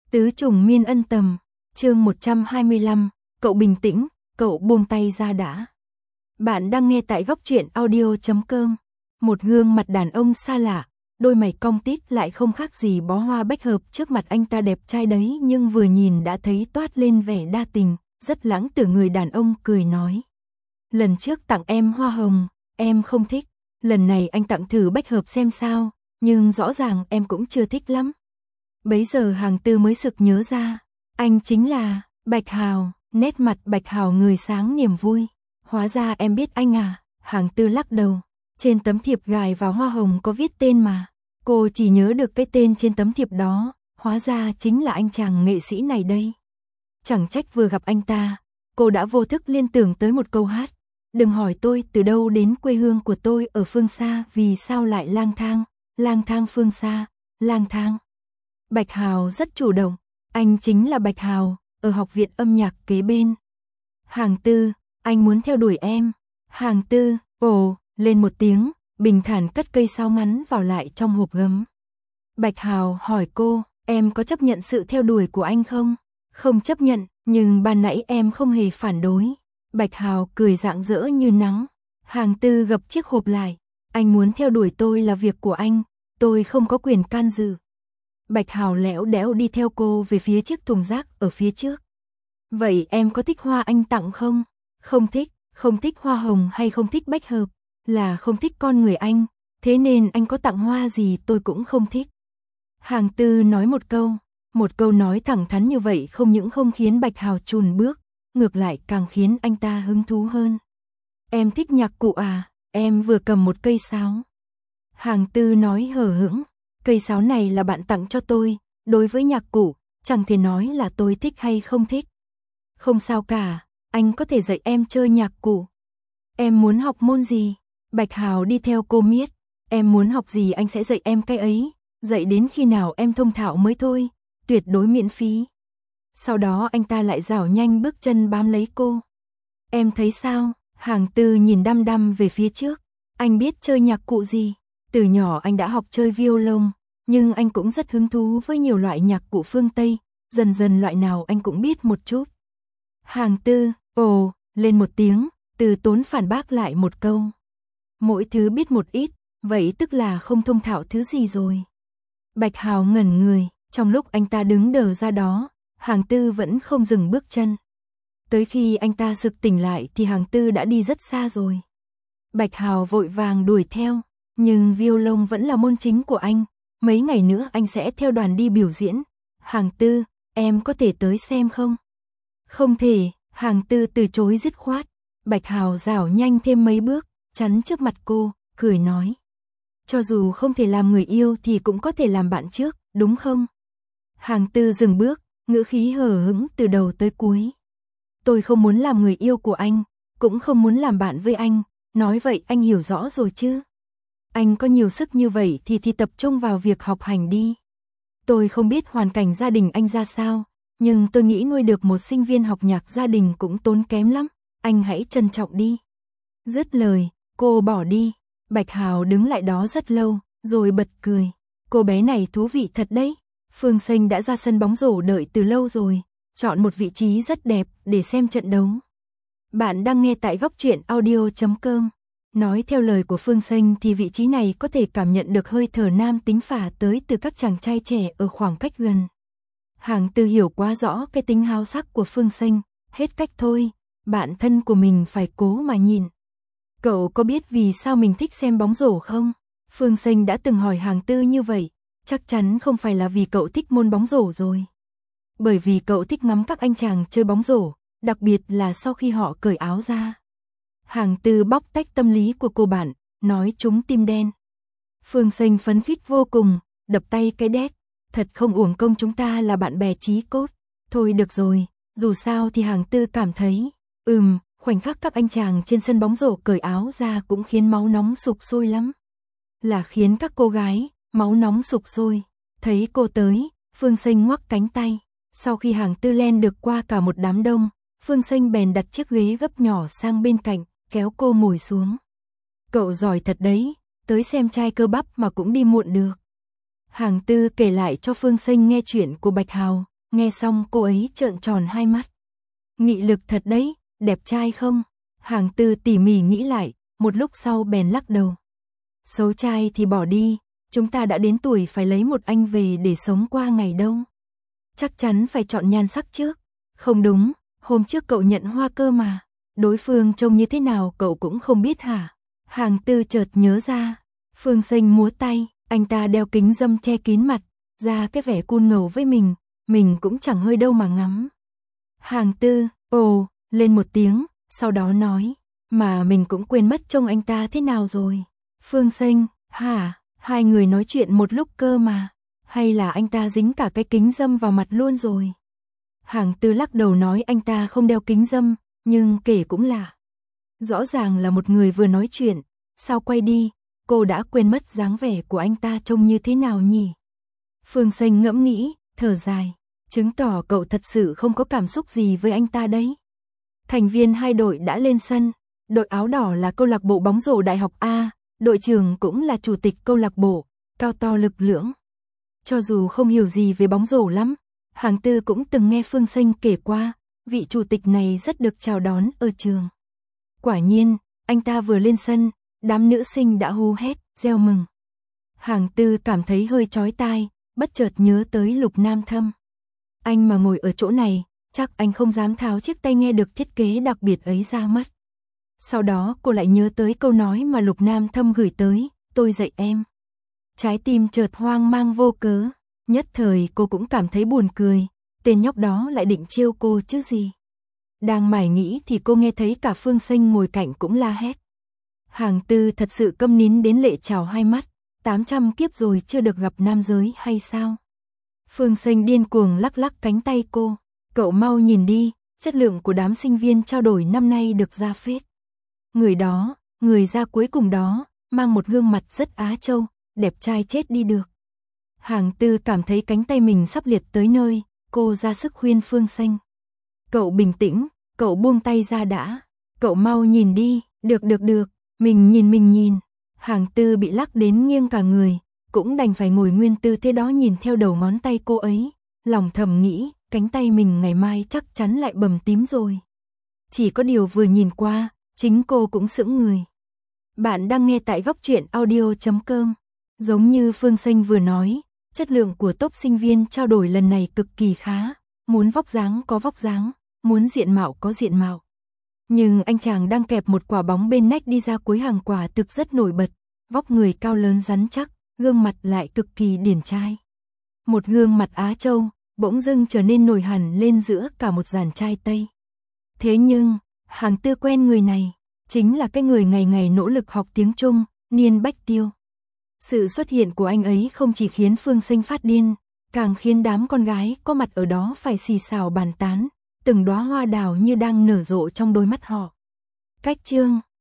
Tứ trùng miên ân tầm, chương 125, cậu bình tĩnh, cậu buông tay ra đã. Bạn đang nghe tại góc truyện audio.com. Một gương mặt đàn ông xa lạ, đôi mày cong tít lại không khác gì bó hoa bách hợp trước mặt anh ta đẹp trai đấy, nhưng vừa nhìn đã thấy toát lên vẻ đa tình, rất lãng tử. Người đàn ông cười nói: lần trước tặng em hoa hồng, em không thích, lần này anh tặng thử bách hợp xem sao, nhưng rõ ràng em cũng chưa thích lắm. Bấy giờ Hàng Tư mới sực nhớ ra, anh chính là Bạch Hào. Nét mặt Bạch Hào người sáng niềm vui. Hóa ra em biết anh à? Hàng Tư lắc đầu. Trên tấm thiệp gài vào hoa hồng có viết tên mà. Cô chỉ nhớ được cái tên trên tấm thiệp đó. Hóa ra chính là anh chàng nghệ sĩ này đây. Chẳng trách vừa gặp anh ta, cô đã vô thức liên tưởng tới một câu hát: đừng hỏi tôi từ đâu đến, quê hương của tôi ở phương xa, vì sao lại lang thang phương xa, lang thang. Bạch Hào rất chủ động, anh chính là Bạch Hào, ở học viện âm nhạc kế bên. Hàng Tư, anh muốn theo đuổi em. Hàng Tư, ồ, lên một tiếng, bình thản cất cây sao ngắn vào lại trong hộp gấm. Bạch Hào hỏi cô, em có chấp nhận sự theo đuổi của anh không? Không chấp nhận, nhưng ban nãy em không hề phản đối. Bạch Hào cười rạng rỡ như nắng. Hàng Tư gập chiếc hộp lại, anh muốn theo đuổi tôi là việc của anh, tôi không có quyền can dự. Bạch Hào lẽo đẽo đi theo cô về phía chiếc thùng rác ở phía trước. Vậy em có thích hoa anh tặng không? Không thích hoa hồng hay không thích bách hợp, là không thích con người anh, thế nên anh có tặng hoa gì tôi cũng không thích. Hàng Tư nói một câu nói thẳng thắn như vậy không những không khiến Bạch Hào chùn bước, ngược lại càng khiến anh ta hứng thú hơn. Em thích nhạc cụ à? Em vừa cầm một cây sáo. Hàng Tư nói hờ hững, cây sáo này là bạn tặng cho tôi, đối với nhạc cụ, chẳng thể nói là tôi thích hay không thích. Không sao cả, anh có thể dạy em chơi nhạc cụ. Em muốn học môn gì? Bạch Hào đi theo cô miết, em muốn học gì anh sẽ dạy em cái ấy, dạy đến khi nào em thông thạo mới thôi, tuyệt đối miễn phí. Sau đó anh ta lại dảo nhanh bước chân bám lấy cô. Em thấy sao? Hàng Tư nhìn đăm đăm về phía trước. Anh biết chơi nhạc cụ gì? Từ nhỏ anh đã học chơi violon, nhưng anh cũng rất hứng thú với nhiều loại nhạc cụ phương Tây, dần dần loại nào anh cũng biết một chút. Hàng Tư, ồ, lên một tiếng, từ tốn phản bác lại một câu. Mỗi thứ biết một ít, vậy tức là không thông thạo thứ gì rồi. Bạch Hào ngẩn người, trong lúc anh ta đứng đờ ra đó, Hàng Tư vẫn không dừng bước chân. Tới khi anh ta sực tỉnh lại thì Hàng Tư đã đi rất xa rồi. Bạch Hào vội vàng đuổi theo, nhưng violon vẫn là môn chính của anh, mấy ngày nữa anh sẽ theo đoàn đi biểu diễn. Hàng Tư, em có thể tới xem không? Không thể, Hàng Tư từ chối dứt khoát. Bạch Hào dảo nhanh thêm mấy bước, chắn trước mặt cô, cười nói: cho dù không thể làm người yêu thì cũng có thể làm bạn trước, đúng không? Hàng Tư dừng bước, ngữ khí hờ hững từ đầu tới cuối. Tôi không muốn làm người yêu của anh, cũng không muốn làm bạn với anh, nói vậy anh hiểu rõ rồi chứ? Anh có nhiều sức như vậy thì tập trung vào việc học hành đi. Tôi không biết hoàn cảnh gia đình anh ra sao, nhưng tôi nghĩ nuôi được một sinh viên học nhạc gia đình cũng tốn kém lắm, anh hãy trân trọng đi. Dứt lời, cô bỏ đi. Bạch Hào đứng lại đó rất lâu, rồi bật cười. Cô bé này thú vị thật đấy. Phương Sinh đã ra sân bóng rổ đợi từ lâu rồi, chọn một vị trí rất đẹp để xem trận đấu. Bạn đang nghe tại góc truyện audio.com. Nói theo lời của Phương Sinh thì vị trí này có thể cảm nhận được hơi thở nam tính phả tới từ các chàng trai trẻ ở khoảng cách gần. Hàng Tư hiểu quá rõ cái tính háo sắc của Phương Sinh, hết cách thôi, bạn thân của mình phải cố mà nhìn. Cậu có biết vì sao mình thích xem bóng rổ không? Phương Sinh đã từng hỏi Hàng Tư như vậy, chắc chắn không phải là vì cậu thích môn bóng rổ rồi. Bởi vì cậu thích ngắm các anh chàng chơi bóng rổ, đặc biệt là sau khi họ cởi áo ra. Hàng Tư bóc tách tâm lý của cô bạn, nói trúng tim đen. Phương Sinh phấn khích vô cùng, đập tay cái đét. Thật không uổng công chúng ta là bạn bè chí cốt. Thôi được rồi, dù sao thì Hàng Tư cảm thấy, khoảnh khắc các anh chàng trên sân bóng rổ cởi áo ra cũng khiến máu nóng sục sôi lắm. Là khiến các cô gái, máu nóng sục sôi. Thấy cô tới, Phương Sinh ngoắc cánh tay. Sau khi Hàng Tư len được qua cả một đám đông, Phương Sinh bèn đặt chiếc ghế gấp nhỏ sang bên cạnh, kéo cô ngồi xuống. Cậu giỏi thật đấy, tới xem trai cơ bắp mà cũng đi muộn được. Hàng Tư kể lại cho Phương Sinh nghe chuyện của Bạch Hào, Nghe xong cô ấy trợn tròn hai mắt. Nghị lực thật đấy, đẹp trai không? Hàng Tư tỉ mỉ nghĩ lại, một lúc sau bèn lắc đầu. Xấu trai thì bỏ đi, chúng ta đã đến tuổi phải lấy một anh về để sống qua ngày đâu. Chắc chắn phải chọn nhan sắc trước. Không đúng, hôm trước cậu nhận hoa cơ mà. Đối phương trông như thế nào cậu cũng không biết hả? Hàng Tư chợt nhớ ra. Phương Sinh múa tay, anh ta đeo kính râm che kín mặt, ra cái vẻ cool ngầu với mình cũng chẳng hơi đâu mà ngắm. Hàng Tư, ồ, lên một tiếng, sau đó nói, mà mình cũng quên mất trông anh ta thế nào rồi. Phương Sinh, hả, hai người nói chuyện một lúc cơ mà, hay là anh ta dính cả cái kính râm vào mặt luôn rồi. Hàng Tư lắc đầu nói anh ta không đeo kính râm, nhưng kể cũng là. Rõ ràng là một người vừa nói chuyện, sao quay đi, cô đã quên mất dáng vẻ của anh ta trông như thế nào nhỉ. Phương Sinh ngẫm nghĩ, thở dài, chứng tỏ cậu thật sự không có cảm xúc gì với anh ta đấy. Thành viên hai đội đã lên sân, đội áo đỏ là câu lạc bộ bóng rổ Đại học A, đội trưởng cũng là chủ tịch câu lạc bộ, cao to lực lưỡng. Cho dù không hiểu gì về bóng rổ lắm, Hàng Tư cũng từng nghe Phương Sinh kể qua, vị chủ tịch này rất được chào đón ở trường. Quả nhiên, anh ta vừa lên sân, đám nữ sinh đã hô hét, reo mừng. Hàng Tư cảm thấy hơi chói tai, bất chợt nhớ tới Lục Nam Thâm. Anh mà ngồi ở chỗ này, chắc anh không dám tháo chiếc tai nghe được thiết kế đặc biệt ấy ra mất. Sau đó cô lại nhớ tới câu nói mà Lục Nam Thâm gửi tới, tôi dạy em. Trái tim chợt hoang mang vô cớ, nhất thời cô cũng cảm thấy buồn cười, tên nhóc đó lại định trêu cô chứ gì. Đang mải nghĩ thì cô nghe thấy cả Phương Sinh ngồi cạnh cũng la hét. Hàng Tư thật sự câm nín đến lệ trào hai mắt, 800 kiếp rồi chưa được gặp nam giới hay sao? Phương Sinh điên cuồng lắc lắc cánh tay cô, cậu mau nhìn đi, chất lượng của đám sinh viên trao đổi năm nay được ra phết. Người đó, người ra cuối cùng đó, mang một gương mặt rất Á Châu, đẹp trai chết đi được. Hàng Tư cảm thấy cánh tay mình sắp liệt tới nơi, cô ra sức khuyên Phương Sinh. Cậu bình tĩnh, cậu buông tay ra đã, cậu mau nhìn đi, được, mình nhìn. Hàng Tư bị lắc đến nghiêng cả người, cũng đành phải ngồi nguyên tư thế đó nhìn theo đầu ngón tay cô ấy, lòng thầm nghĩ, cánh tay mình ngày mai chắc chắn lại bầm tím rồi. Chỉ có điều vừa nhìn qua, chính cô cũng sững người. Bạn đang nghe tại góc truyện audio.com. Giống như Phương Sinh vừa nói, chất lượng của top sinh viên trao đổi lần này cực kỳ khá, muốn vóc dáng có vóc dáng, muốn diện mạo có diện mạo. Nhưng anh chàng đang kẹp một quả bóng bên nách đi ra cuối hàng quả thực rất nổi bật, vóc người cao lớn rắn chắc, gương mặt lại cực kỳ điển trai. Một gương mặt Á Châu, bỗng dưng trở nên nổi hẳn lên giữa cả một dàn trai Tây. Thế nhưng, Hàng Tư quen người này, chính là cái người ngày ngày nỗ lực học tiếng Trung, Niên Bách Tiêu. Sự xuất hiện của anh ấy không chỉ khiến Phương Sinh phát điên, càng khiến đám con gái có mặt ở đó phải xì xào bàn tán, từng đóa hoa đào như đang nở rộ trong đôi mắt họ. Cách chương